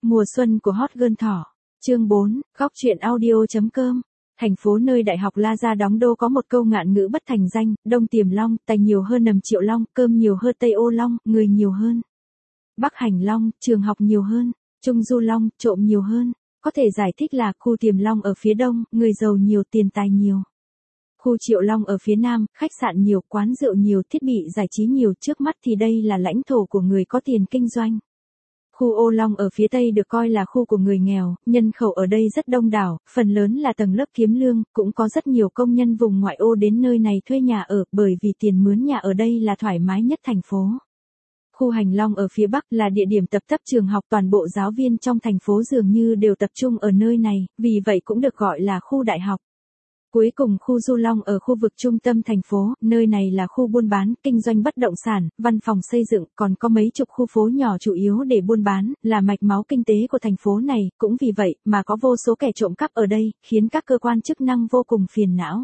Mùa xuân của Hot Girl Thỏ. Chương 4, góc truyện audio.com. Thành phố nơi Đại học La Gia đóng đô có một câu ngạn ngữ bất thành danh, đông tiềm long, tài nhiều hơn nầm triệu long, cơm nhiều hơn tây ô long, người nhiều hơn bắc hành long, trường học nhiều hơn trung du long, trộm nhiều hơn. Có thể giải thích là khu tiềm long ở phía đông, người giàu nhiều, tiền tài nhiều. Khu triệu long ở phía nam, khách sạn nhiều, quán rượu nhiều, thiết bị giải trí nhiều. Trước mắt thì đây là lãnh thổ của người có tiền kinh doanh. Khu Ô Long ở phía Tây được coi là khu của người nghèo, nhân khẩu ở đây rất đông đảo, phần lớn là tầng lớp kiếm lương, cũng có rất nhiều công nhân vùng ngoại ô đến nơi này thuê nhà ở, bởi vì tiền mướn nhà ở đây là thoải mái nhất thành phố. Khu Hành Long ở phía Bắc là địa điểm tập trường học, toàn bộ giáo viên trong thành phố dường như đều tập trung ở nơi này, vì vậy cũng được gọi là khu đại học. Cuối cùng khu Du Long ở khu vực trung tâm thành phố, nơi này là khu buôn bán, kinh doanh bất động sản, văn phòng xây dựng, còn có mấy chục khu phố nhỏ chủ yếu để buôn bán, là mạch máu kinh tế của thành phố này, cũng vì vậy mà có vô số kẻ trộm cắp ở đây, khiến các cơ quan chức năng vô cùng phiền não.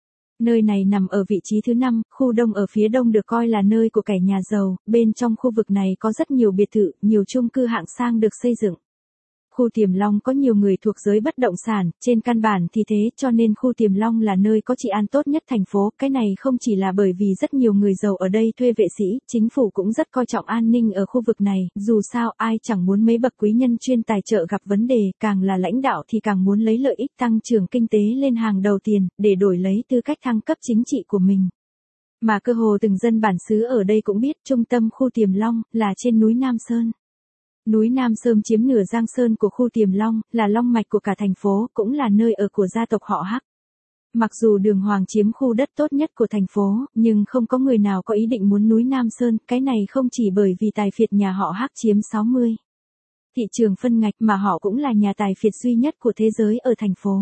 Nơi này nằm ở vị trí thứ 5, khu Đông ở phía Đông được coi là nơi của kẻ nhà giàu, bên trong khu vực này có rất nhiều biệt thự, nhiều chung cư hạng sang được xây dựng. Khu Tiềm Long có nhiều người thuộc giới bất động sản, trên căn bản thì thế, cho nên khu Tiềm Long là nơi có trị an tốt nhất thành phố. Cái này không chỉ là bởi vì rất nhiều người giàu ở đây thuê vệ sĩ, chính phủ cũng rất coi trọng an ninh ở khu vực này, dù sao ai chẳng muốn mấy bậc quý nhân chuyên tài trợ gặp vấn đề, càng là lãnh đạo thì càng muốn lấy lợi ích tăng trưởng kinh tế lên hàng đầu tiền, để đổi lấy tư cách thăng cấp chính trị của mình. Mà cơ hồ từng dân bản xứ ở đây cũng biết, trung tâm khu Tiềm Long là trên núi Nam Sơn. Núi Nam Sơn chiếm nửa giang sơn của khu Tiềm Long, là long mạch của cả thành phố, cũng là nơi ở của gia tộc họ Hắc. Mặc dù Đường Hoàng chiếm khu đất tốt nhất của thành phố, nhưng không có người nào có ý định muốn núi Nam Sơn, cái này không chỉ bởi vì tài phiệt nhà họ Hắc chiếm 60 thị trường phân ngạch mà họ cũng là nhà tài phiệt duy nhất của thế giới ở thành phố.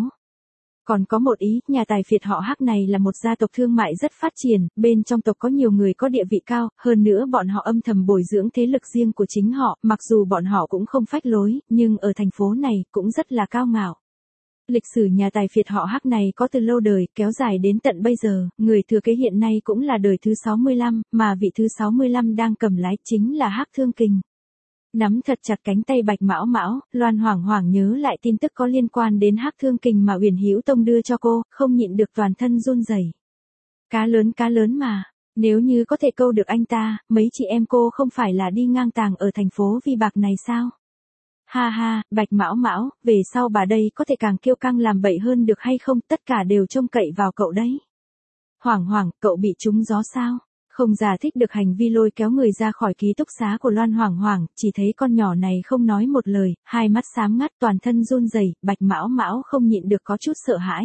Còn có một ý, nhà tài phiệt họ Hắc này là một gia tộc thương mại rất phát triển, bên trong tộc có nhiều người có địa vị cao, hơn nữa bọn họ âm thầm bồi dưỡng thế lực riêng của chính họ, mặc dù bọn họ cũng không phách lối, nhưng ở thành phố này cũng rất là cao ngạo. Lịch sử nhà tài phiệt họ Hắc này có từ lâu đời, kéo dài đến tận bây giờ, người thừa kế hiện nay cũng là đời thứ 65, mà vị thứ 65 đang cầm lái chính là Hắc Thương Kình. Nắm thật chặt cánh tay Bạch Mão Mão, Loan hoảng hoảng nhớ lại tin tức có liên quan đến Hắc Thương Kình mà Uyển Hữu Tông đưa cho cô, không nhịn được toàn thân run rẩy. Cá lớn mà, nếu như có thể câu được anh ta, mấy chị em cô không phải là đi ngang tàng ở thành phố Vi Bạc này sao? Ha ha, Bạch Mão Mão, về sau bà đây có thể càng kiêu căng làm bậy hơn được hay không, tất cả đều trông cậy vào cậu đấy. Hoảng hoảng, cậu bị trúng gió sao? Không giải thích được hành vi lôi kéo người ra khỏi ký túc xá của Loan hoảng hoảng, chỉ thấy con nhỏ này không nói một lời, hai mắt xám ngắt, toàn thân run rẩy. Bạch Mão Mão không nhịn được có chút sợ hãi.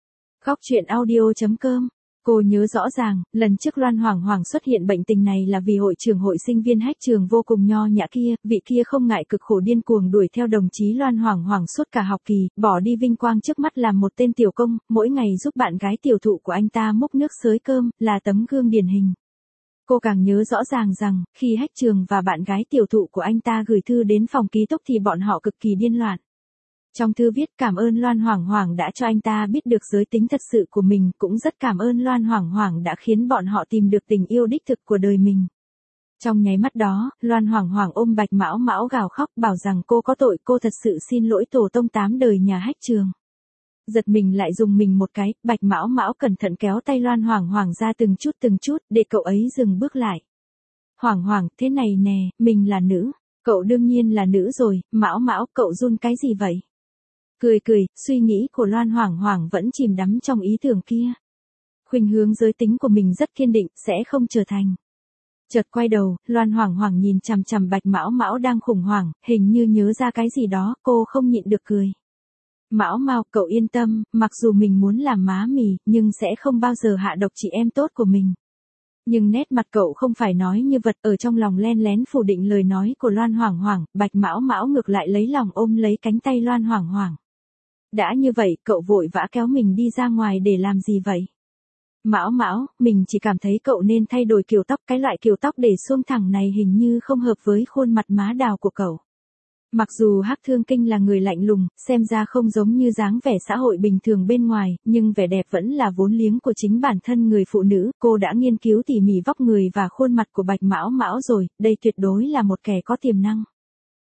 Góc truyện audio.com. Cô nhớ rõ ràng, lần trước Loan hoảng hoảng xuất hiện bệnh tình này là vì hội trưởng hội sinh viên hách trường vô cùng nho nhã kia, vị kia không ngại cực khổ điên cuồng đuổi theo đồng chí Loan hoảng hoảng suốt cả học kỳ, bỏ đi vinh quang trước mắt làm một tên tiểu công, mỗi ngày giúp bạn gái tiểu thụ của anh ta múc nước xới cơm, là tấm gương điển hình. Cô càng nhớ rõ ràng rằng, khi hách trường và bạn gái tiểu thụ của anh ta gửi thư đến phòng ký túc thì bọn họ cực kỳ điên loạn. Trong thư viết cảm ơn Loan hoảng hoảng đã cho anh ta biết được giới tính thật sự của mình, cũng rất cảm ơn Loan hoảng hoảng đã khiến bọn họ tìm được tình yêu đích thực của đời mình. Trong nháy mắt đó, Loan hoảng hoảng ôm Bạch Mão Mão gào khóc bảo rằng cô có tội, cô thật sự xin lỗi tổ tông 8 đời nhà hách trường. Giật mình lại dùng mình một cái, Bạch Mão Mão cẩn thận kéo tay Loan hoảng hoảng ra từng chút, để cậu ấy dừng bước lại. Hoảng hoảng, thế này nè, mình là nữ. Cậu đương nhiên là nữ rồi, Mão Mão, cậu run cái gì vậy? Cười, suy nghĩ của Loan hoảng hoảng vẫn chìm đắm trong ý tưởng kia. Khuynh hướng giới tính của mình rất kiên định, sẽ không trở thành. Chợt quay đầu, Loan hoảng hoảng nhìn chằm chằm Bạch Mão Mão đang khủng hoảng, hình như nhớ ra cái gì đó, cô không nhịn được cười. Mão Mao, cậu yên tâm, mặc dù mình muốn làm má mì, nhưng sẽ không bao giờ hạ độc chị em tốt của mình. Nhưng nét mặt cậu không phải nói như vật, ở trong lòng len lén phủ định lời nói của Loan hoảng hoảng, Bạch Mão Mão ngược lại lấy lòng ôm lấy cánh tay Loan hoảng hoảng. Đã như vậy, cậu vội vã kéo mình đi ra ngoài để làm gì vậy? Mão Mão, mình chỉ cảm thấy cậu nên thay đổi kiểu tóc, cái loại kiểu tóc để suông thẳng này hình như không hợp với khuôn mặt má đào của cậu. Mặc dù Hắc Thương Kinh là người lạnh lùng, xem ra không giống như dáng vẻ xã hội bình thường bên ngoài, nhưng vẻ đẹp vẫn là vốn liếng của chính bản thân người phụ nữ. Cô đã nghiên cứu tỉ mỉ vóc người và khuôn mặt của Bạch Mão Mão rồi, đây tuyệt đối là một kẻ có tiềm năng.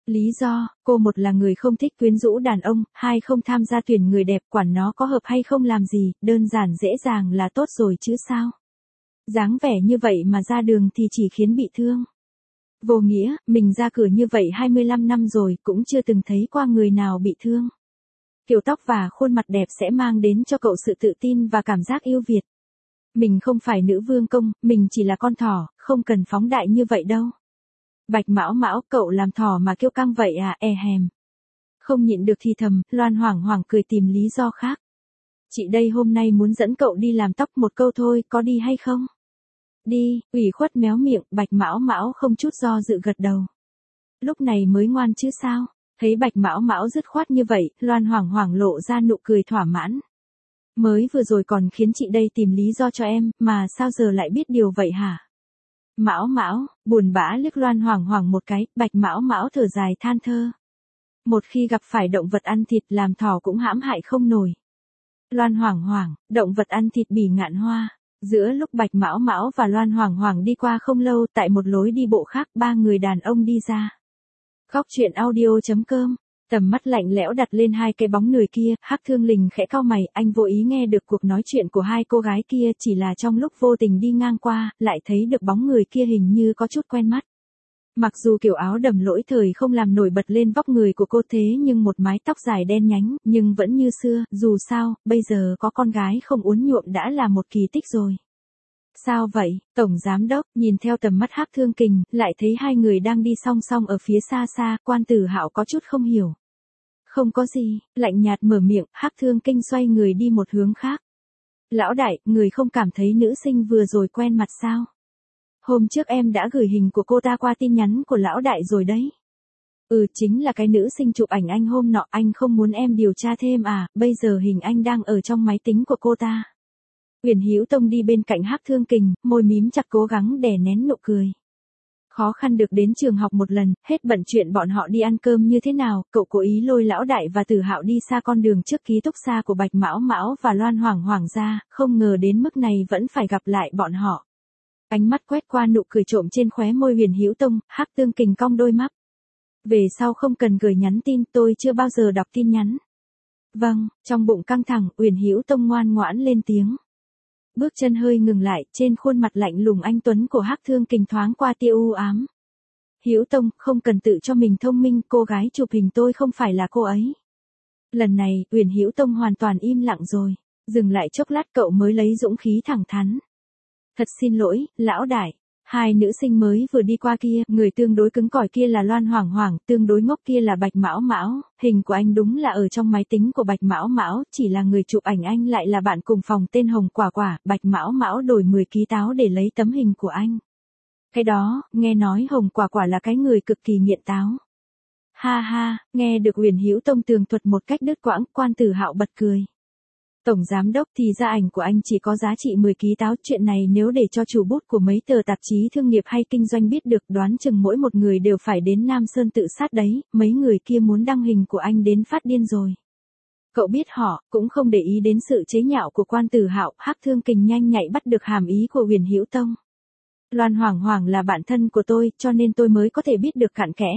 Lý do, cô một là người không thích quyến rũ đàn ông, hai không tham gia tuyển người đẹp, quản nó có hợp hay không làm gì, đơn giản dễ dàng là tốt rồi chứ sao. Dáng vẻ như vậy mà ra đường thì chỉ khiến bị thương. Vô nghĩa, mình ra cửa như vậy 25 năm rồi cũng chưa từng thấy qua người nào bị thương. Kiểu tóc và khuôn mặt đẹp sẽ mang đến cho cậu sự tự tin và cảm giác yêu Việt. Mình không phải nữ vương công, mình chỉ là con thỏ, không cần phóng đại như vậy đâu. Bạch Mão Mão, cậu làm thỏ mà kiêu căng vậy à, hèm. Không nhịn được thì thầm, Loan hoảng hoảng cười tìm lý do khác. Chị đây hôm nay muốn dẫn cậu đi làm tóc một câu thôi, có đi hay không? Đi, ủy khuất méo miệng, Bạch Mão Mão không chút do dự gật đầu. Lúc này mới ngoan chứ sao? Thấy Bạch Mão Mão dứt khoát như vậy, Loan hoảng hoảng lộ ra nụ cười thỏa mãn. Mới vừa rồi còn khiến chị đây tìm lý do cho em, mà sao giờ lại biết điều vậy hả? Mão Mão, buồn bã liếc Loan hoảng hoảng một cái, Bạch Mão Mão thở dài than thơ. Một khi gặp phải động vật ăn thịt làm thỏ cũng hãm hại không nổi. Loan hoảng hoảng, động vật ăn thịt Bỉ Ngạn Hoa. Giữa lúc Bạch Mão Mão và Loan hoảng hoảng đi qua không lâu, tại một lối đi bộ khác, ba người đàn ông đi ra. Góc truyện audio.com. Tầm mắt lạnh lẽo đặt lên hai cái bóng người kia, Hắc Thương Lình khẽ cau mày, anh vô ý nghe được cuộc nói chuyện của hai cô gái kia, chỉ là trong lúc vô tình đi ngang qua, lại thấy được bóng người kia hình như có chút quen mắt. Mặc dù kiểu áo đầm lỗi thời không làm nổi bật lên vóc người của cô thế nhưng một mái tóc dài đen nhánh, nhưng vẫn như xưa, dù sao, bây giờ có con gái không uốn nhuộm đã là một kỳ tích rồi. Sao vậy, Tổng Giám Đốc, nhìn theo tầm mắt Hắc Thương Kình, lại thấy hai người đang đi song song ở phía xa xa, Quan Tử Hạo có chút không hiểu. Không có gì, lạnh nhạt mở miệng, Hắc Thương Kình xoay người đi một hướng khác. Lão đại, người không cảm thấy nữ sinh vừa rồi quen mặt sao? Hôm trước em đã gửi hình của cô ta qua tin nhắn của lão đại rồi đấy. Chính là cái nữ sinh chụp ảnh anh hôm nọ, anh không muốn em điều tra thêm à, bây giờ hình anh đang ở trong máy tính của cô ta. Uyển Hữu Tông đi bên cạnh Hắc Thương Kình, môi mím chặt cố gắng đè nén nụ cười. Khó khăn được đến trường học một lần, hết bận chuyện bọn họ đi ăn cơm như thế nào, cậu cố ý lôi lão đại và Tử Hạo đi xa con đường trước ký túc xá của Bạch Mão Mão và Loan hoảng hoảng ra, không ngờ đến mức này vẫn phải gặp lại bọn họ. Ánh mắt quét qua nụ cười trộm trên khóe môi Uyển Hữu Tông, Hắc Thương Kình cong đôi mắt. Về sau không cần gửi nhắn tin, tôi chưa bao giờ đọc tin nhắn. Vâng, trong bụng căng thẳng, Uyển Hữu Tông ngoan ngoãn lên tiếng. Bước chân hơi ngừng lại, trên khuôn mặt lạnh lùng anh tuấn của Hắc Thương Kình thoáng qua tia u ám. Hữu Tông, không cần tự cho mình thông minh, cô gái chụp hình tôi không phải là cô ấy. Lần này, Uyển Hữu Tông hoàn toàn im lặng rồi. Dừng lại chốc lát cậu mới lấy dũng khí thẳng thắn. Thật xin lỗi, lão đại. Hai nữ sinh mới vừa đi qua kia, người tương đối cứng cỏi kia là Loan hoảng hoảng, tương đối ngốc kia là Bạch Mão Mão, hình của anh đúng là ở trong máy tính của Bạch Mão Mão, chỉ là người chụp ảnh anh lại là bạn cùng phòng tên Hồng Quả Quả, Bạch Mão Mão đổi 10 ký táo để lấy tấm hình của anh. Cái đó, nghe nói Hồng Quả Quả là cái người cực kỳ nghiện táo. Ha ha, nghe được Uyển Hữu Tông tường thuật một cách đứt quãng, Quan Tử Hạo bật cười. Tổng Giám Đốc, thì ra ảnh của anh chỉ có giá trị 10 ký táo, chuyện này nếu để cho chủ bút của mấy tờ tạp chí thương nghiệp hay kinh doanh biết được, đoán chừng mỗi một người đều phải đến Nam Sơn tự sát đấy, mấy người kia muốn đăng hình của anh đến phát điên rồi. Cậu biết họ, cũng không để ý đến sự chế nhạo của Quan Tử Hạo, Hắc Thương Kình nhanh nhạy bắt được hàm ý của Uyển Hữu Tông. Loan hoảng hoảng là bạn thân của tôi, cho nên tôi mới có thể biết được cặn kẽ.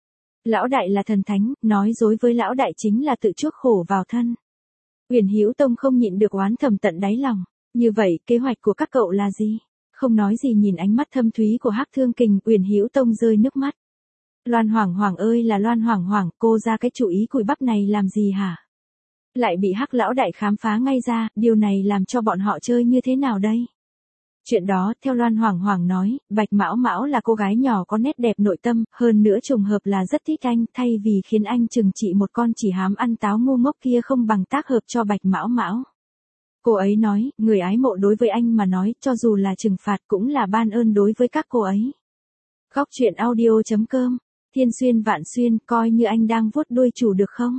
Lão đại là thần thánh, nói dối với lão đại chính là tự chuốc khổ vào thân. Uyển Hữu Tông không nhịn được oán thầm tận đáy lòng. Như vậy, kế hoạch của các cậu là gì? Không nói gì nhìn ánh mắt thâm thúy của Hắc Thương Kình, Uyển Hữu Tông rơi nước mắt. Loan hoảng hoảng ơi là Loan hoảng hoảng, cô ra cái chủ ý cùi bắp này làm gì hả? Lại bị Hắc lão đại khám phá ngay ra, điều này làm cho bọn họ chơi như thế nào đây? Chuyện đó, theo Loan hoảng hoảng nói, Bạch Mão Mão là cô gái nhỏ có nét đẹp nội tâm, hơn nữa trùng hợp là rất thích anh, thay vì khiến anh trừng trị một con chỉ hám ăn táo ngu ngốc kia không bằng tác hợp cho Bạch Mão Mão. Cô ấy nói, người ái mộ đối với anh mà nói, cho dù là trừng phạt cũng là ban ơn đối với các cô ấy. Góc truyện audio.com, Thiên Xuyên Vạn Xuyên, coi như anh đang vuốt đuôi chủ được không?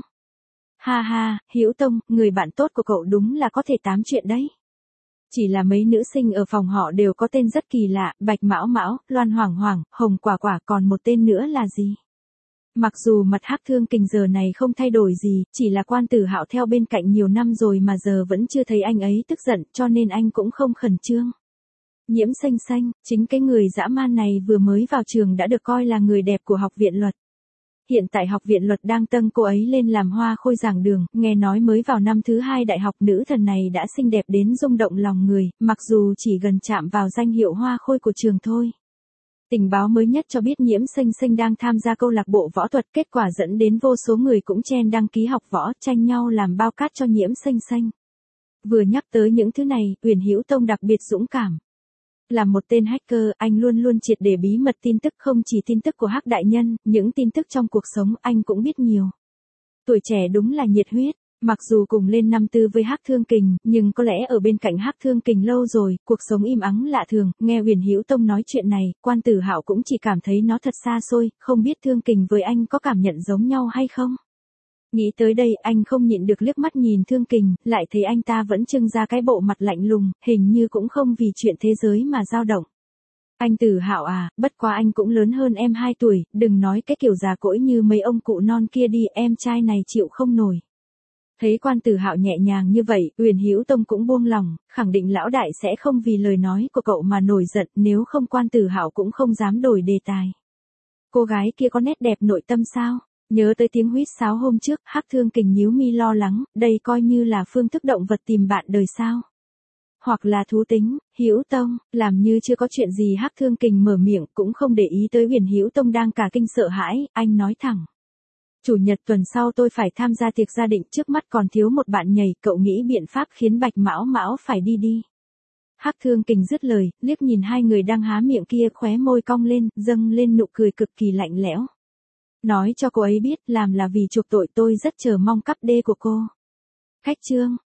Ha ha, Hữu Tông, người bạn tốt của cậu đúng là có thể tám chuyện đấy. Chỉ là mấy nữ sinh ở phòng họ đều có tên rất kỳ lạ, Bạch Mão Mão, Loan hoảng hoảng, Hồng Quả Quả, còn một tên nữa là gì? Mặc dù mặt Hắc Thương Kình giờ này không thay đổi gì, chỉ là Quan Tử Hạo theo bên cạnh nhiều năm rồi mà giờ vẫn chưa thấy anh ấy tức giận, cho nên anh cũng không khẩn trương. Nhiễm Xanh Xanh, chính cái người dã man này vừa mới vào trường đã được coi là người đẹp của học viện luật. Hiện tại học viện luật đang tâng cô ấy lên làm hoa khôi giảng đường, nghe nói mới vào năm thứ 2 đại học nữ thần này đã xinh đẹp đến rung động lòng người, mặc dù chỉ gần chạm vào danh hiệu hoa khôi của trường thôi. Tình báo mới nhất cho biết Nhiễm Xanh Xanh đang tham gia câu lạc bộ võ thuật, kết quả dẫn đến vô số người cũng chen đăng ký học võ, tranh nhau làm bao cát cho Nhiễm Xanh Xanh. Vừa nhắc tới những thứ này, Uyển Hữu Tông đặc biệt dũng cảm. Là một tên hacker, anh luôn luôn triệt để bí mật tin tức, không chỉ tin tức của Hắc đại nhân, những tin tức trong cuộc sống anh cũng biết nhiều. Tuổi trẻ đúng là nhiệt huyết. Mặc dù cùng lên năm tư với Hắc Thương Kình, nhưng có lẽ ở bên cạnh Hắc Thương Kình lâu rồi, cuộc sống im ắng lạ thường, nghe Uyển Hữu Tông nói chuyện này, Quan Tử Hạo cũng chỉ cảm thấy nó thật xa xôi, không biết Thương Kình với anh có cảm nhận giống nhau hay không. Nghĩ tới đây, anh không nhịn được liếc mắt nhìn Thương Kình, lại thấy anh ta vẫn trưng ra cái bộ mặt lạnh lùng, hình như cũng không vì chuyện thế giới mà dao động. Anh Tử Hạo à, bất quá anh cũng lớn hơn em 2 tuổi, đừng nói cái kiểu già cỗi như mấy ông cụ non kia đi, em trai này chịu không nổi. Thấy Quan Tử Hạo nhẹ nhàng như vậy, Uyển Hữu Tông cũng buông lòng, khẳng định lão đại sẽ không vì lời nói của cậu mà nổi giận, nếu không Quan Tử Hạo cũng không dám đổi đề tài. Cô gái kia có nét đẹp nội tâm sao? Nhớ tới tiếng huýt sáo hôm trước, Hắc Thương Kình nhíu mi lo lắng, đây coi như là phương thức động vật tìm bạn đời sao? Hoặc là thú tính. Hữu Tông, làm như chưa có chuyện gì, Hắc Thương Kình mở miệng, cũng không để ý tới Uyển Hữu Tông đang cả kinh sợ hãi, anh nói thẳng. Chủ nhật tuần sau tôi phải tham gia tiệc gia đình, trước mắt còn thiếu một bạn nhảy, cậu nghĩ biện pháp khiến Bạch Mão Mão phải đi đi. Hắc Thương Kình dứt lời, liếc nhìn hai người đang há miệng kia, khóe môi cong lên, dâng lên nụ cười cực kỳ lạnh lẽo. Nói cho cô ấy biết, làm là vì chuộc tội, tôi rất chờ mong cắp đê của cô. Khách trương.